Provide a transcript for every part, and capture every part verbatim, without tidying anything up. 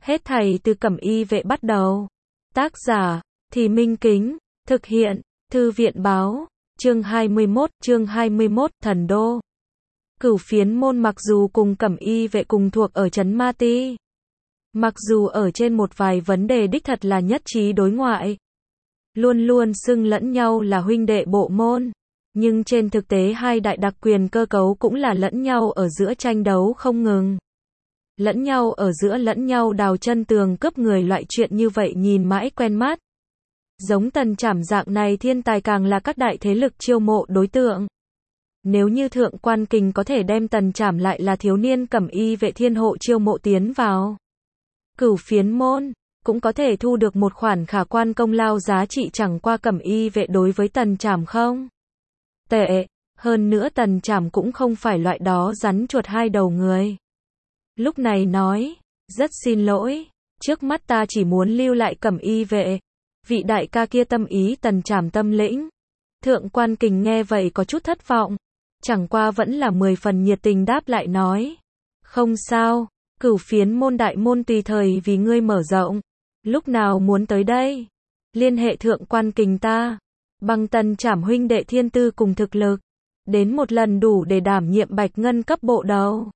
Hết thảy từ Cẩm Y Vệ bắt đầu. Tác giả, Thì Minh Kính, thực hiện, Thư viện báo, chương hai mươi mốt, chương hai mươi mốt, Thần Đô. Cửu Phiến Môn mặc dù cùng Cẩm Y Vệ cùng thuộc ở trấn Ma Ti, mặc dù ở trên một vài vấn đề đích thật là nhất trí đối ngoại, luôn luôn xưng lẫn nhau là huynh đệ bộ môn, nhưng trên thực tế hai đại đặc quyền cơ cấu cũng là lẫn nhau ở giữa tranh đấu không ngừng. Lẫn nhau ở giữa lẫn nhau đào chân tường cướp người, loại chuyện như vậy nhìn mãi quen mắt. Giống Tần Trảm dạng này thiên tài càng là các đại thế lực chiêu mộ đối tượng. Nếu như Thượng Quan Kình có thể đem Tần Trảm lại là thiếu niên Cẩm Y Vệ thiên hộ chiêu mộ tiến vào Cửu Phiến Môn, cũng có thể thu được một khoản khả quan công lao giá trị, chẳng qua Cẩm Y Vệ đối với Tần Trảm không tệ, hơn nữa Tần Trảm cũng không phải loại đó rắn chuột hai đầu người. Lúc này nói, rất xin lỗi, trước mắt ta chỉ muốn lưu lại Cẩm Y Vệ, vị đại ca kia tâm ý. Tần Trảm tâm lĩnh. Thượng Quan Kình nghe vậy có chút thất vọng, chẳng qua vẫn là mười phần nhiệt tình đáp lại nói, không sao, Cửu Phiến Môn đại môn tùy thời vì ngươi mở rộng, lúc nào muốn tới đây, liên hệ Thượng Quan Kình ta, bằng Tần Trảm huynh đệ thiên tư cùng thực lực, đến một lần đủ để đảm nhiệm Bạch Ngân cấp bộ đầu.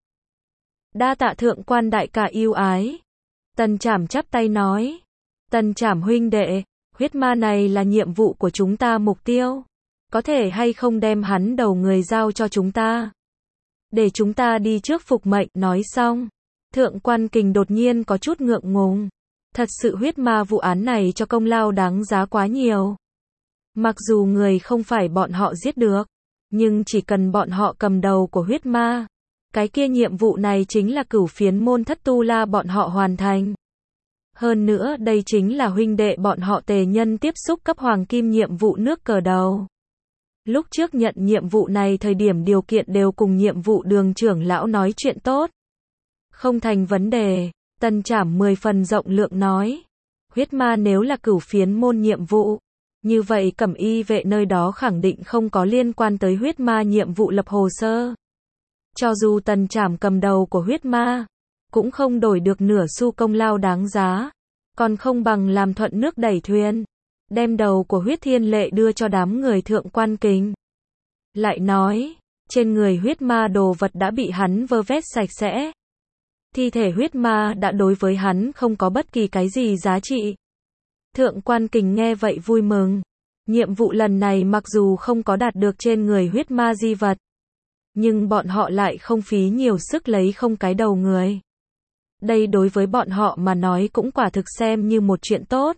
Đa tạ Thượng Quan đại ca yêu ái. Tần Trảm chắp tay nói, Tần Trảm huynh đệ, huyết ma này là nhiệm vụ của chúng ta mục tiêu, có thể hay không đem hắn đầu người giao cho chúng ta, để chúng ta đi trước phục mệnh. Nói xong, Thượng Quan Kình đột nhiên có chút ngượng ngùng, thật sự huyết ma vụ án này cho công lao đáng giá quá nhiều. Mặc dù người không phải bọn họ giết được, nhưng chỉ cần bọn họ cầm đầu của huyết ma, cái kia nhiệm vụ này chính là Cửu Phiến Môn Thất Tu La bọn họ hoàn thành. Hơn nữa đây chính là huynh đệ bọn họ Tề Nhân tiếp xúc cấp hoàng kim nhiệm vụ nước cờ đầu. Lúc trước nhận nhiệm vụ này thời điểm điều kiện đều cùng nhiệm vụ Đường trưởng lão nói chuyện tốt. Không thành vấn đề, Tần Trảm mười phần rộng lượng nói. Huyết ma nếu là Cửu Phiến Môn nhiệm vụ, như vậy Cẩm Y Vệ nơi đó khẳng định không có liên quan tới huyết ma nhiệm vụ lập hồ sơ. Cho dù Tần Trảm cầm đầu của huyết ma, cũng không đổi được nửa xu công lao đáng giá, còn không bằng làm thuận nước đẩy thuyền, đem đầu của huyết thiên lệ đưa cho đám người Thượng Quan Kình. Lại nói, trên người huyết ma đồ vật đã bị hắn vơ vét sạch sẽ. Thi thể huyết ma đã đối với hắn không có bất kỳ cái gì giá trị. Thượng Quan Kình nghe vậy vui mừng. Nhiệm vụ lần này mặc dù không có đạt được trên người huyết ma di vật, nhưng bọn họ lại không phí nhiều sức lấy không cái đầu người. Đây đối với bọn họ mà nói cũng quả thực xem như một chuyện tốt.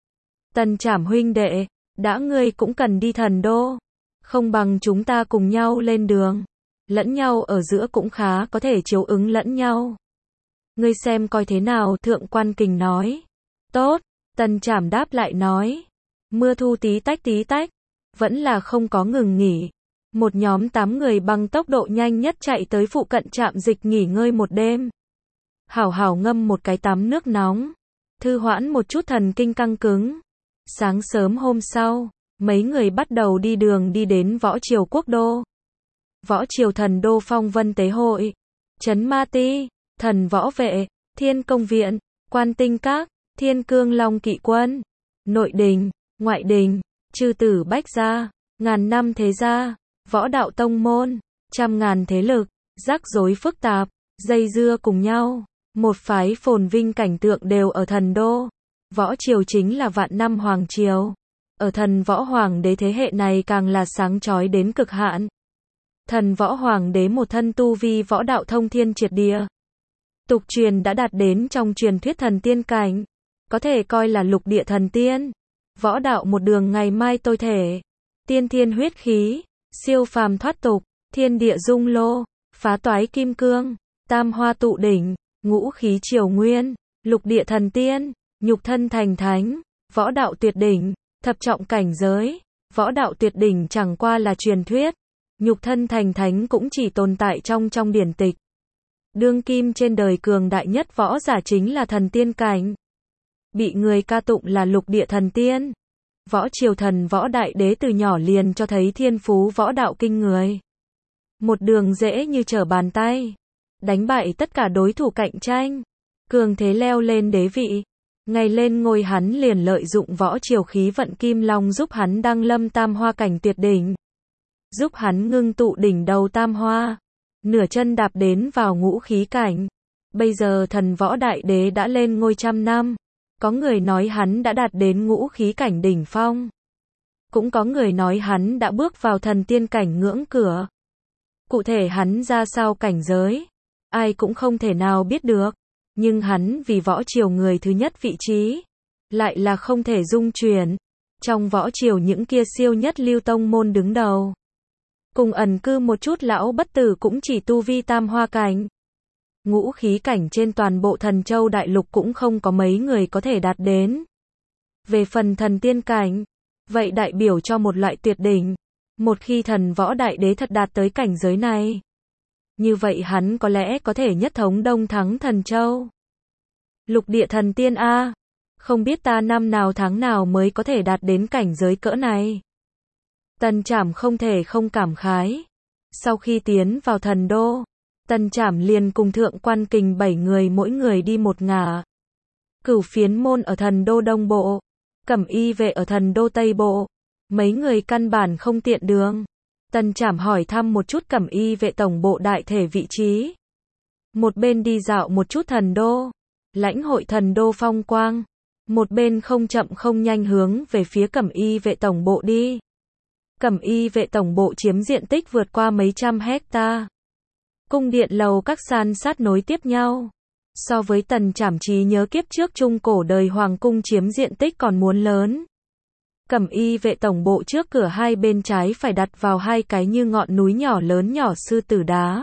Tần Trảm huynh đệ, đã ngươi cũng cần đi Thần Đô, không bằng chúng ta cùng nhau lên đường, lẫn nhau ở giữa cũng khá có thể chiếu ứng lẫn nhau. Ngươi xem coi thế nào? Thượng Quan Kình nói. Tốt, Tần Trảm đáp lại nói. Mưa thu tí tách tí tách, vẫn là không có ngừng nghỉ. Một nhóm tám người bằng tốc độ nhanh nhất chạy tới phụ cận trạm dịch nghỉ ngơi một đêm. Hảo hảo ngâm một cái tắm nước nóng, thư hoãn một chút thần kinh căng cứng. Sáng sớm hôm sau, mấy người bắt đầu đi đường đi đến Võ Triều Quốc Đô. Võ Triều Thần Đô Phong Vân Tế Hội, Trấn Ma Ti, Thần Võ Vệ, Thiên Công Viện, Quan Tinh Các, Thiên Cương Long Kỵ Quân, Nội Đình, Ngoại Đình, Chư Tử Bách Gia, ngàn năm thế gia, võ đạo tông môn, trăm ngàn thế lực, rắc rối phức tạp, dây dưa cùng nhau, một phái phồn vinh cảnh tượng đều ở Thần Đô. Võ Triều chính là vạn năm hoàng triều, ở Thần Võ Hoàng đế thế hệ này càng là sáng chói đến cực hạn. Thần Võ Hoàng đế một thân tu vi võ đạo thông thiên triệt địa, tục truyền đã đạt đến trong truyền thuyết thần tiên cảnh, có thể coi là lục địa thần tiên. Võ đạo một đường ngày mai tôi thể, tiên thiên huyết khí, siêu phàm thoát tục, thiên địa dung lô, phá toái kim cương, tam hoa tụ đỉnh, ngũ khí triều nguyên, lục địa thần tiên, nhục thân thành thánh, võ đạo tuyệt đỉnh, thập trọng cảnh giới. Võ đạo tuyệt đỉnh chẳng qua là truyền thuyết, nhục thân thành thánh cũng chỉ tồn tại trong trong điển tịch. Đương kim trên đời cường đại nhất võ giả chính là thần tiên cảnh, bị người ca tụng là lục địa thần tiên. Võ Triều Thần Võ Đại Đế từ nhỏ liền cho thấy thiên phú võ đạo kinh người, một đường dễ như trở bàn tay, đánh bại tất cả đối thủ cạnh tranh. cường thế leo lên đế vị. Ngày lên ngôi hắn liền lợi dụng võ triều khí vận kim long giúp hắn đăng lâm tam hoa cảnh tuyệt đỉnh. Giúp hắn ngưng tụ đỉnh đầu tam hoa. Nửa chân đạp đến vào ngũ khí cảnh. Bây giờ thần võ đại đế đã lên ngôi trăm năm. Có người nói hắn đã đạt đến ngũ khí cảnh đỉnh phong. Cũng có người nói hắn đã bước vào thần tiên cảnh ngưỡng cửa. Cụ thể hắn ra sao cảnh giới, ai cũng không thể nào biết được. Nhưng hắn vì võ triều người thứ nhất vị trí, lại là không thể dung chuyển. Trong võ triều những kia siêu nhất lưu tông môn đứng đầu. Cùng ẩn cư một chút lão bất tử cũng chỉ tu vi tam hoa cảnh. Ngũ khí cảnh trên toàn bộ thần châu đại lục cũng không có mấy người có thể đạt đến. Về phần thần tiên cảnh, vậy đại biểu cho một loại tuyệt đỉnh. Một khi thần võ đại đế thật đạt tới cảnh giới này, như vậy hắn có lẽ có thể nhất thống đông thắng thần châu. Lục địa thần tiên a, không biết ta năm nào tháng nào mới có thể đạt đến cảnh giới cỡ này. Tần Trảm không thể không cảm khái. Sau khi tiến vào thần đô, Tần Trảm liền cùng thượng quan kình bảy người mỗi người đi một ngả. Cửu Phiến Môn ở thần đô Đông Bộ, Cẩm Y Vệ ở thần đô Tây Bộ. Mấy người căn bản không tiện đường. Tần Trảm hỏi thăm một chút Cẩm Y Vệ tổng bộ đại thể vị trí. Một bên đi dạo một chút thần đô, lãnh hội thần đô phong quang. Một bên không chậm không nhanh hướng về phía Cẩm Y Vệ tổng bộ đi. Cẩm Y Vệ tổng bộ chiếm diện tích vượt qua mấy trăm hecta. Cung điện lầu các san sát nối tiếp nhau. So với Tần Trảm trí nhớ kiếp trước trung cổ đời hoàng cung chiếm diện tích còn muốn lớn. Cẩm Y Vệ tổng bộ trước cửa hai bên trái phải đặt vào hai cái như ngọn núi nhỏ lớn nhỏ sư tử đá.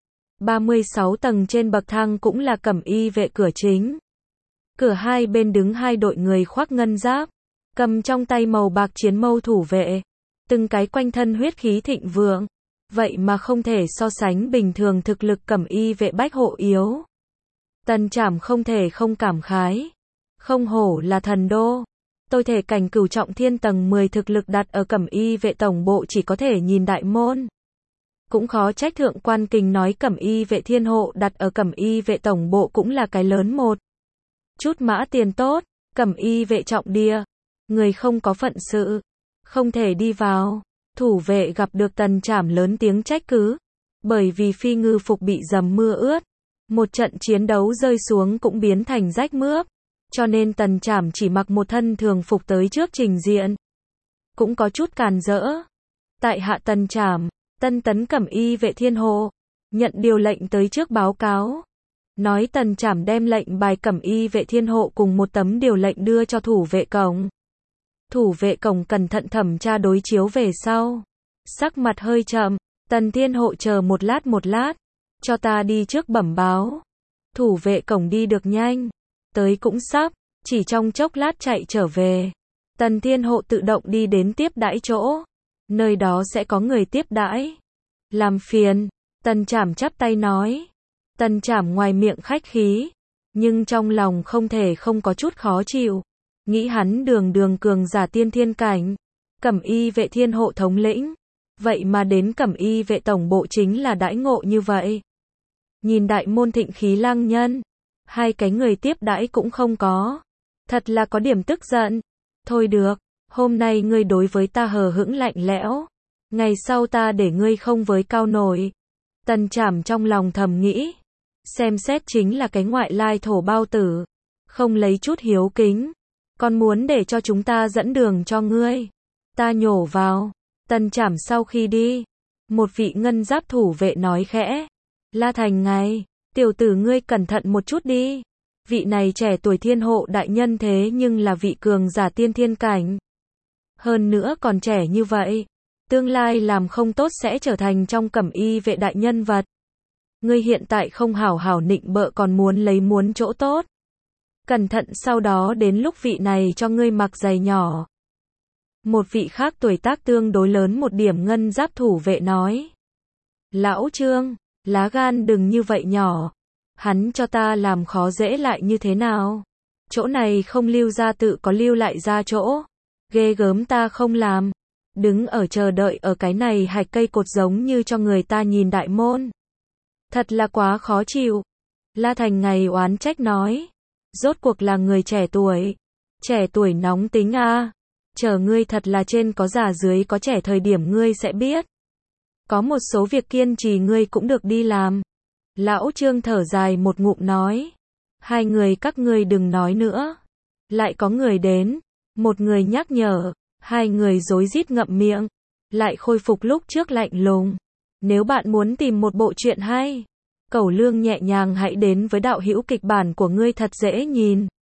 ba mươi sáu tầng trên bậc thang cũng là Cẩm Y Vệ cửa chính. Cửa hai bên đứng hai đội người khoác ngân giáp, cầm trong tay màu bạc chiến mâu thủ vệ, từng cái quanh thân huyết khí thịnh vượng, vậy mà không thể so sánh bình thường thực lực Cẩm Y Vệ bách hộ yếu. Tần Trảm không thể không cảm khái, không hổ là thần đô. Tôi thể cảnh cửu trọng thiên tầng mười thực lực đặt ở Cẩm Y Vệ tổng bộ chỉ có thể nhìn đại môn. Cũng khó trách thượng quan kình nói Cẩm Y Vệ thiên hộ đặt ở Cẩm Y Vệ tổng bộ cũng là cái lớn một chút mã tiền tốt. Cẩm Y Vệ trọng địa, người không có phận sự, không thể đi vào. Thủ vệ gặp được Tần Trảm lớn tiếng trách cứ, bởi vì phi ngư phục bị dầm mưa ướt, một trận chiến đấu rơi xuống cũng biến thành rách mướp. Cho nên Tần Trảm chỉ mặc một thân thường phục tới trước trình diện. Cũng có chút càn rỡ. Tại hạ Tần Trảm, tân tấn Cẩm Y Vệ thiên hộ, nhận điều lệnh tới trước báo cáo. Nói Tần Trảm đem lệnh bài Cẩm Y Vệ thiên hộ cùng một tấm điều lệnh đưa cho thủ vệ cổng. Thủ vệ cổng cẩn thận thẩm tra đối chiếu về sau. Sắc mặt hơi chậm, Tần thiên hộ chờ một lát một lát, cho ta đi trước bẩm báo. Thủ vệ cổng đi được nhanh. Tới cũng sắp, chỉ trong chốc lát chạy trở về. Tần thiên hộ tự động đi đến tiếp đãi chỗ. Nơi đó sẽ có người tiếp đãi. Làm phiền, Tần Trảm chắp tay nói. Tần Trảm ngoài miệng khách khí, nhưng trong lòng không thể không có chút khó chịu. Nghĩ hắn đường đường cường giả tiên thiên cảnh, Cẩm Y Vệ thiên hộ thống lĩnh. Vậy mà đến Cẩm Y Vệ tổng bộ chính là đãi ngộ như vậy. Nhìn đại môn thịnh khí lang nhân, hai cái người tiếp đãi cũng không có. Thật là có điểm tức giận. Thôi được, hôm nay ngươi đối với ta hờ hững lạnh lẽo. Ngày sau ta để ngươi không với cao nổi. Tần Trảm trong lòng thầm nghĩ. Xem xét chính là cái ngoại lai thổ bao tử. Không lấy chút hiếu kính. Còn muốn để cho chúng ta dẫn đường cho ngươi. Ta nhổ vào. Tần Trảm sau khi đi. Một vị ngân giáp thủ vệ nói khẽ. La Thành ngày. Tiểu tử ngươi cẩn thận một chút đi. Vị này trẻ tuổi thiên hộ đại nhân thế nhưng là vị cường giả tiên thiên cảnh. Hơn nữa còn trẻ như vậy. Tương lai làm không tốt sẽ trở thành trong Cẩm Y Vệ đại nhân vật. Ngươi hiện tại không hảo hảo nịnh bợ còn muốn lấy muốn chỗ tốt. Cẩn thận sau đó đến lúc vị này cho ngươi mặc giày nhỏ. Một vị khác tuổi tác tương đối lớn một điểm ngân giáp thủ vệ nói. Lão Trương, lá gan đừng như vậy nhỏ. Hắn cho ta làm khó dễ lại như thế nào? Chỗ này không lưu ra tự có lưu lại ra chỗ. Ghê gớm ta không làm. Đứng ở chờ đợi ở cái này hạch cây cột giống như cho người ta nhìn đại môn. Thật là quá khó chịu. La Thành ngày oán trách nói. Rốt cuộc là người trẻ tuổi. Trẻ tuổi nóng tính a. Chờ ngươi thật là trên có già dưới có trẻ thời điểm ngươi sẽ biết. Có một số việc kiên trì ngươi cũng được đi làm. Lão Trương thở dài một ngụm nói. Hai người các ngươi đừng nói nữa. Lại có người đến. Một người nhắc nhở. Hai người rối rít ngậm miệng. Lại khôi phục lúc trước lạnh lùng. Nếu bạn muốn tìm một bộ truyện hay, Cẩu Lương nhẹ nhàng hãy đến với đạo hữu kịch bản của ngươi thật dễ nhìn.